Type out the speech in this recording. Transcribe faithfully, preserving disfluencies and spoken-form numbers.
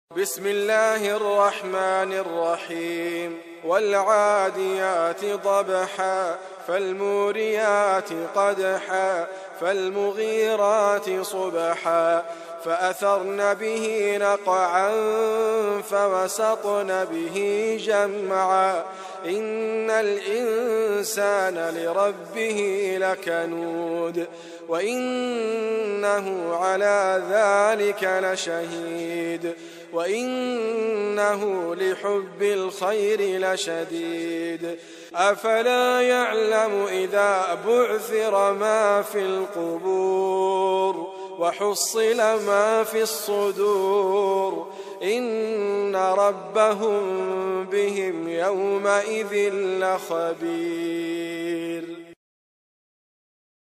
بسم الله الرحمن الرحيم والعاديات ضبحا فالموريات قدحا فالمغيرات صبحا فأثرن به نقعا فوسطن به جمعا إن الإنسان لربه لكنود وإنه على ذلك لشهيد وإنه لحب الخير لشديد أفلا يعلم إذا بعثر ما في القبور وحصل ما في الصدور إن ربهم بهم يومئذ لخبير.